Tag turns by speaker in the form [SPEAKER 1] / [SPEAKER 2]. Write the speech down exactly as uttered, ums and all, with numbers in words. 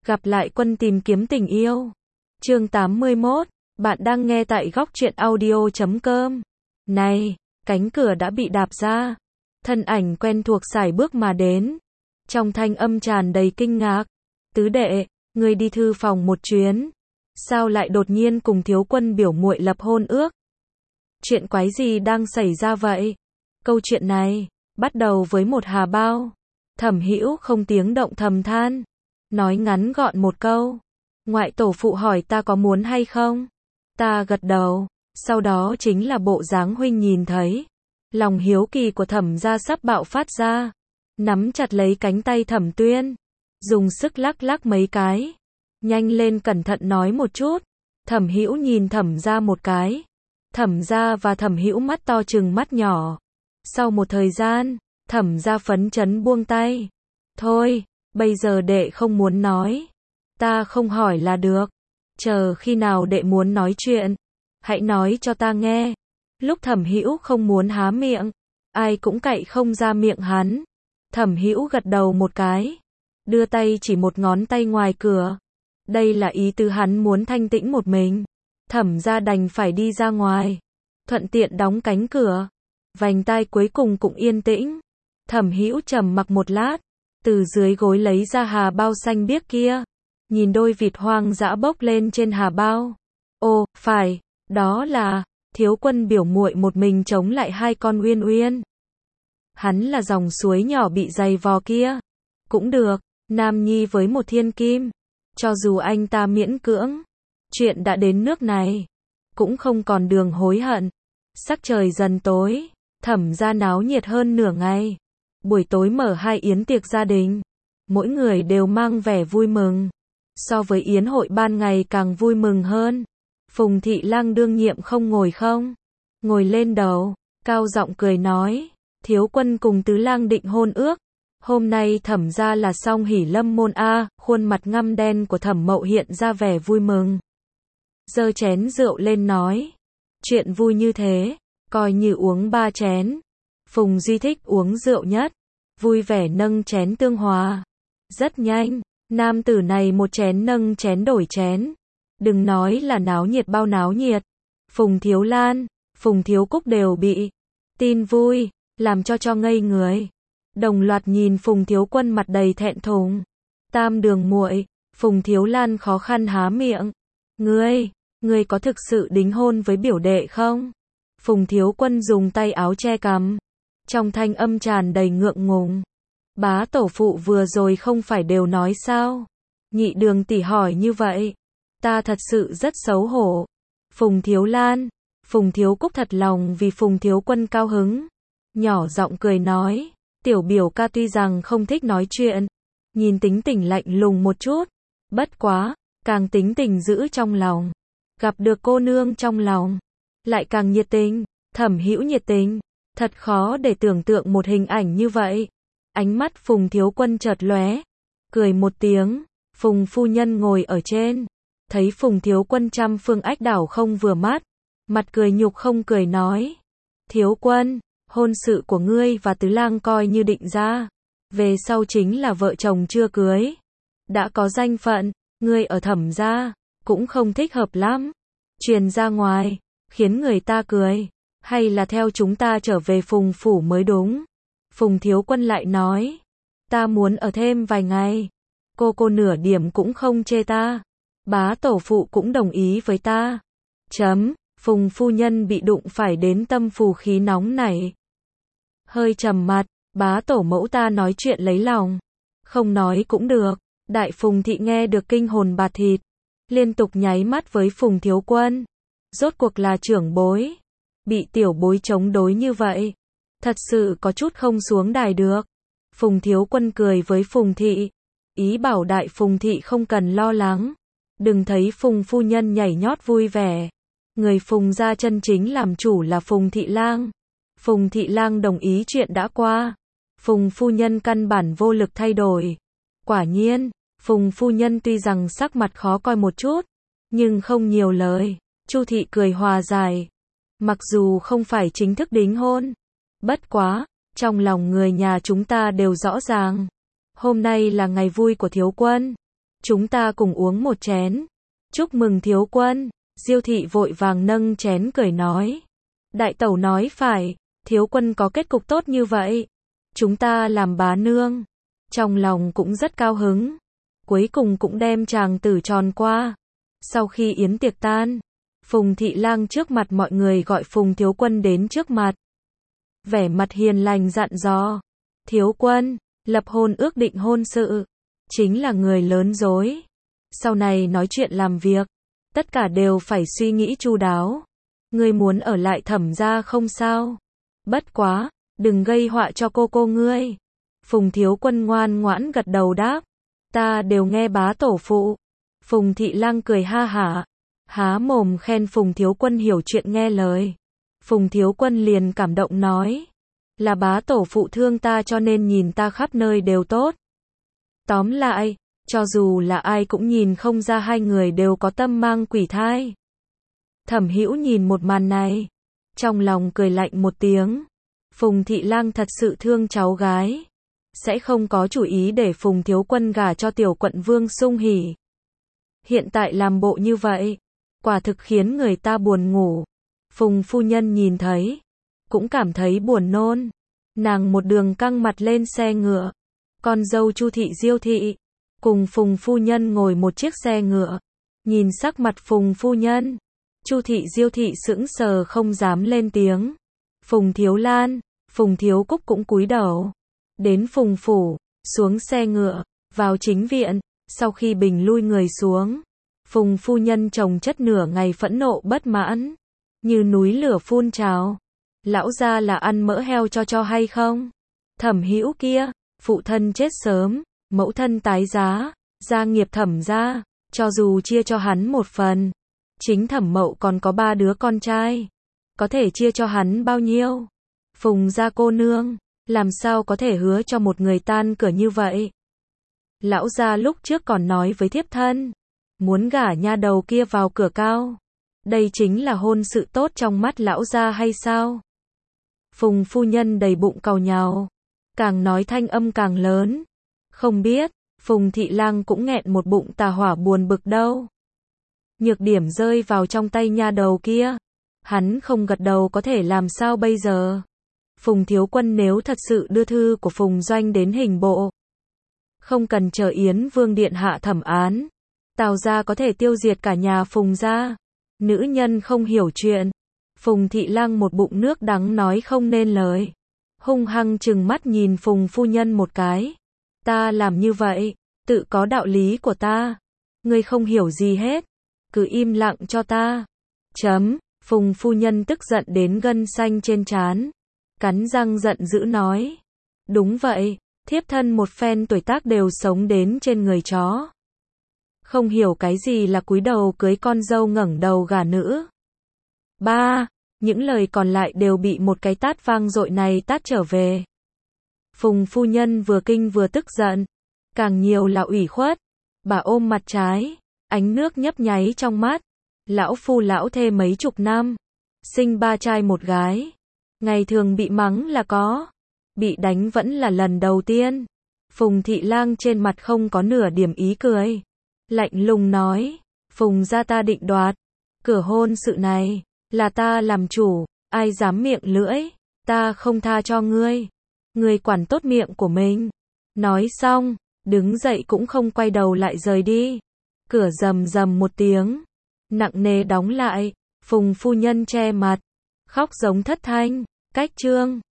[SPEAKER 1] Gặp lại Quân tìm kiếm tình yêu. Chương tám mươi mốt, bạn đang nghe tại góc truyện audio chấm com. Này, cánh cửa đã bị đạp ra. Thân ảnh quen thuộc sải bước mà đến. Trong thanh âm tràn đầy kinh ngạc. Tứ đệ, ngươi đi thư phòng một chuyến. Sao lại đột nhiên cùng Thiếu Quân biểu muội lập hôn ước? Chuyện quái gì đang xảy ra vậy? Câu chuyện này bắt đầu với một hà bao. Thẩm Hữu không tiếng động thầm than, nói ngắn gọn một câu. Ngoại tổ phụ hỏi ta có muốn hay không? Ta gật đầu, sau đó chính là bộ dáng huynh nhìn thấy. Lòng hiếu kỳ của Thẩm gia sắp bạo phát ra, nắm chặt lấy cánh tay Thẩm Tuyên, dùng sức lắc lắc mấy cái. Nhanh lên, cẩn thận nói một chút. Thẩm Hữu nhìn Thẩm gia một cái. Thẩm gia và Thẩm Hữu mắt to trừng mắt nhỏ. Sau một thời gian, Thẩm gia phấn chấn buông tay. Thôi, bây giờ đệ không muốn nói. Ta không hỏi là được. Chờ khi nào đệ muốn nói chuyện, hãy nói cho ta nghe. Lúc Thẩm Hữu không muốn há miệng, ai cũng cậy không ra miệng hắn. Thẩm Hữu gật đầu một cái, đưa tay chỉ một ngón tay ngoài cửa. Đây là ý tứ hắn muốn thanh tĩnh một mình. Thẩm gia đành phải đi ra ngoài, thuận tiện đóng cánh cửa. Vành tai cuối cùng cũng yên tĩnh. Thẩm Hữu trầm mặc một lát, từ dưới gối lấy ra hà bao xanh biếc kia, nhìn đôi vịt hoang dã bốc lên trên hà bao. Ồ, phải, đó là Thiếu Quân biểu muội một mình chống lại hai con Uyên Uyên. Hắn là dòng suối nhỏ bị dày vò kia. Cũng được, nam nhi với một thiên kim, cho dù anh ta miễn cưỡng. Chuyện đã đến nước này, cũng không còn đường hối hận. Sắc trời dần tối, Thẩm gia náo nhiệt hơn nửa ngày. Buổi tối mở hai yến tiệc gia đình, mỗi người đều mang vẻ vui mừng. So với yến hội ban ngày càng vui mừng hơn. Phùng Thị Lang đương nhiệm không ngồi không, ngồi lên đầu, cao giọng cười nói, Thiếu Quân cùng Tứ Lang định hôn ước. Hôm nay Thẩm gia là song hỷ lâm môn a. Khuôn mặt ngăm đen của Thẩm Mậu hiện ra vẻ vui mừng, giơ chén rượu lên nói, chuyện vui như thế, coi như uống ba chén. Phùng Duy thích uống rượu nhất, vui vẻ nâng chén tương hòa. Rất nhanh, nam tử này một chén nâng chén đổi chén. Đừng nói là náo nhiệt bao náo nhiệt. Phùng Thiếu Lan, Phùng Thiếu Cúc đều bị tin vui làm cho cho ngây người. Đồng loạt nhìn Phùng Thiếu Quân mặt đầy thẹn thùng. Tam đường muội, Phùng Thiếu Lan khó khăn há miệng. Ngươi, ngươi có thực sự đính hôn với biểu đệ không? Phùng Thiếu Quân dùng tay áo che cằm, trong thanh âm tràn đầy ngượng ngùng. Bá tổ phụ vừa rồi không phải đều nói sao? Nhị đường tỷ hỏi như vậy, ta thật sự rất xấu hổ. Phùng Thiếu Lan, Phùng Thiếu Cúc thật lòng vì Phùng Thiếu Quân cao hứng, nhỏ giọng cười nói, tiểu biểu ca tuy rằng không thích nói chuyện, nhìn tính tình lạnh lùng một chút, bất quá, càng tính tình giữ trong lòng. Gặp được cô nương trong lòng, lại càng nhiệt tình. Thẩm Hữu nhiệt tình, thật khó để tưởng tượng một hình ảnh như vậy. Ánh mắt Phùng Thiếu Quân chợt lóe, cười một tiếng. Phùng phu nhân ngồi ở trên, thấy Phùng Thiếu Quân trăm phương ách đảo không vừa mắt, mặt cười nhục không cười nói, Thiếu Quân, hôn sự của ngươi và Tứ Lang coi như định ra, về sau chính là vợ chồng chưa cưới, đã có danh phận, ngươi ở Thẩm gia cũng không thích hợp lắm, truyền ra ngoài khiến người ta cười, hay là theo chúng ta trở về Phùng phủ mới đúng. Phùng Thiếu Quân lại nói, ta muốn ở thêm vài ngày, cô cô nửa điểm cũng không chê ta, bá tổ phụ cũng đồng ý với ta. Chấm, Phùng phu nhân bị đụng phải đến tâm phù khí nóng nảy, hơi trầm mặt. Bá tổ mẫu ta nói chuyện lấy lòng, không nói cũng được. Đại Phùng Thị nghe được kinh hồn bạt thịt, liên tục nháy mắt với Phùng Thiếu Quân. Rốt cuộc là trưởng bối, bị tiểu bối chống đối như vậy, thật sự có chút không xuống đài được. Phùng Thiếu Quân cười với Phùng Thị, ý bảo Đại Phùng Thị không cần lo lắng, đừng thấy Phùng phu nhân nhảy nhót vui vẻ. Người Phùng gia chân chính làm chủ là Phùng Thị Lang. Phùng Thị Lang đồng ý chuyện đã qua, Phùng phu nhân căn bản vô lực thay đổi. Quả nhiên, Phùng phu nhân tuy rằng sắc mặt khó coi một chút, nhưng không nhiều lời. Chu Thị cười hòa giải, mặc dù không phải chính thức đính hôn, bất quá, trong lòng người nhà chúng ta đều rõ ràng, hôm nay là ngày vui của Thiếu Quân, Chúng ta cùng uống một chén. Chúc mừng thiếu quân. Diêu thị vội vàng nâng chén cười nói. Đại tẩu nói phải, thiếu quân có kết cục tốt như vậy. Chúng ta làm bá nương. Trong lòng cũng rất cao hứng. Cuối cùng cũng đem chàng tử tròn qua. Sau khi yến tiệc tan, Phùng Thị Lang trước mặt mọi người gọi Phùng thiếu quân đến trước mặt. Vẻ mặt hiền lành dặn dò. Thiếu quân, lập hôn ước định hôn sự. Chính là người lớn dối. Sau này nói chuyện làm việc. Tất cả đều phải suy nghĩ chu đáo. Ngươi muốn ở lại Thẩm gia không sao. Bất quá, đừng gây họa cho cô cô ngươi. Phùng thiếu quân ngoan ngoãn gật đầu đáp. Ta đều nghe bá tổ phụ. Phùng Thị Lang cười ha hả. Há mồm khen Phùng thiếu quân hiểu chuyện nghe lời. Phùng thiếu quân liền cảm động nói. Là bá tổ phụ thương ta cho nên nhìn ta khắp nơi đều tốt. Tóm lại, cho dù là ai cũng nhìn không ra hai người đều có tâm mang quỷ thai. Thẩm Hữu nhìn một màn này, trong lòng cười lạnh một tiếng. Phùng Thị Lang thật sự thương cháu gái, sẽ không có chủ ý để Phùng thiếu quân gả cho tiểu quận vương Sung Hỉ. Hiện tại làm bộ như vậy, quả thực khiến người ta buồn ngủ. Phùng phu nhân nhìn thấy, cũng cảm thấy buồn nôn. Nàng một đường căng mặt lên xe ngựa. Con dâu Chu thị Diêu thị cùng Phùng phu nhân ngồi một chiếc xe ngựa. Nhìn sắc mặt Phùng phu nhân, Chu thị Diêu thị sững sờ không dám lên tiếng. Phùng Thiếu Lan, Phùng Thiếu Cúc cũng cúi đầu. Đến Phùng phủ, xuống xe ngựa, vào chính viện. Sau khi bình lui người xuống, Phùng phu nhân chồng chất nửa ngày phẫn nộ bất mãn, như núi lửa phun trào. Lão gia là ăn mỡ heo cho cho hay không? Thẩm Hữu kia, phụ thân chết sớm, mẫu thân tái giá, gia nghiệp Thẩm gia, cho dù chia cho hắn một phần, chính Thẩm Mậu còn có ba đứa con trai, có thể chia cho hắn bao nhiêu? Phùng gia cô nương, làm sao có thể hứa cho một người tan cửa như vậy? Lão gia lúc trước còn nói với thiếp thân, muốn gả nha đầu kia vào cửa cao. Đây chính là hôn sự tốt trong mắt lão gia hay sao? Phùng phu nhân đầy bụng càu nhàu, càng nói thanh âm càng lớn. Không biết, Phùng Thị Lang cũng nghẹn một bụng tà hỏa buồn bực đâu. Nhược điểm rơi vào trong tay nha đầu kia, hắn không gật đầu có thể làm sao bây giờ? Phùng thiếu quân nếu thật sự đưa thư của Phùng Doanh đến hình bộ, không cần chờ Yến Vương điện hạ thẩm án, Tào gia có thể tiêu diệt cả nhà Phùng gia. Nữ nhân không hiểu chuyện. Phùng Thị Lang một bụng nước đắng nói không nên lời, hung hăng trừng mắt nhìn Phùng phu nhân một cái. Ta làm như vậy, tự có đạo lý của ta. Ngươi không hiểu gì hết, cứ im lặng cho ta. Chấm. Phùng phu nhân tức giận đến gân xanh trên trán, cắn răng giận dữ nói. Đúng vậy, thiếp thân một phen tuổi tác đều sống đến trên người chó. Không hiểu cái gì là cúi đầu cưới con dâu ngẩng đầu gả nữ. Ba, những lời còn lại đều bị một cái tát vang dội này tát trở về. Phùng phu nhân vừa kinh vừa tức giận, càng nhiều là ủy khuất. Bà ôm mặt trái, ánh nước nhấp nháy trong mắt. Lão phu lão thê mấy chục năm, sinh ba trai một gái, ngày thường bị mắng là có, bị đánh vẫn là lần đầu tiên. Phùng Thị Lang trên mặt không có nửa điểm ý cười, lạnh lùng nói, Phùng gia ta định đoạt, cửa hôn sự này, là ta làm chủ, ai dám miệng lưỡi, ta không tha cho ngươi. Ngươi quản tốt miệng của mình. Nói xong, đứng dậy cũng không quay đầu lại rời đi. Cửa rầm rầm một tiếng, nặng nề đóng lại. Phùng phu nhân che mặt, khóc giống thất thanh. Cách chương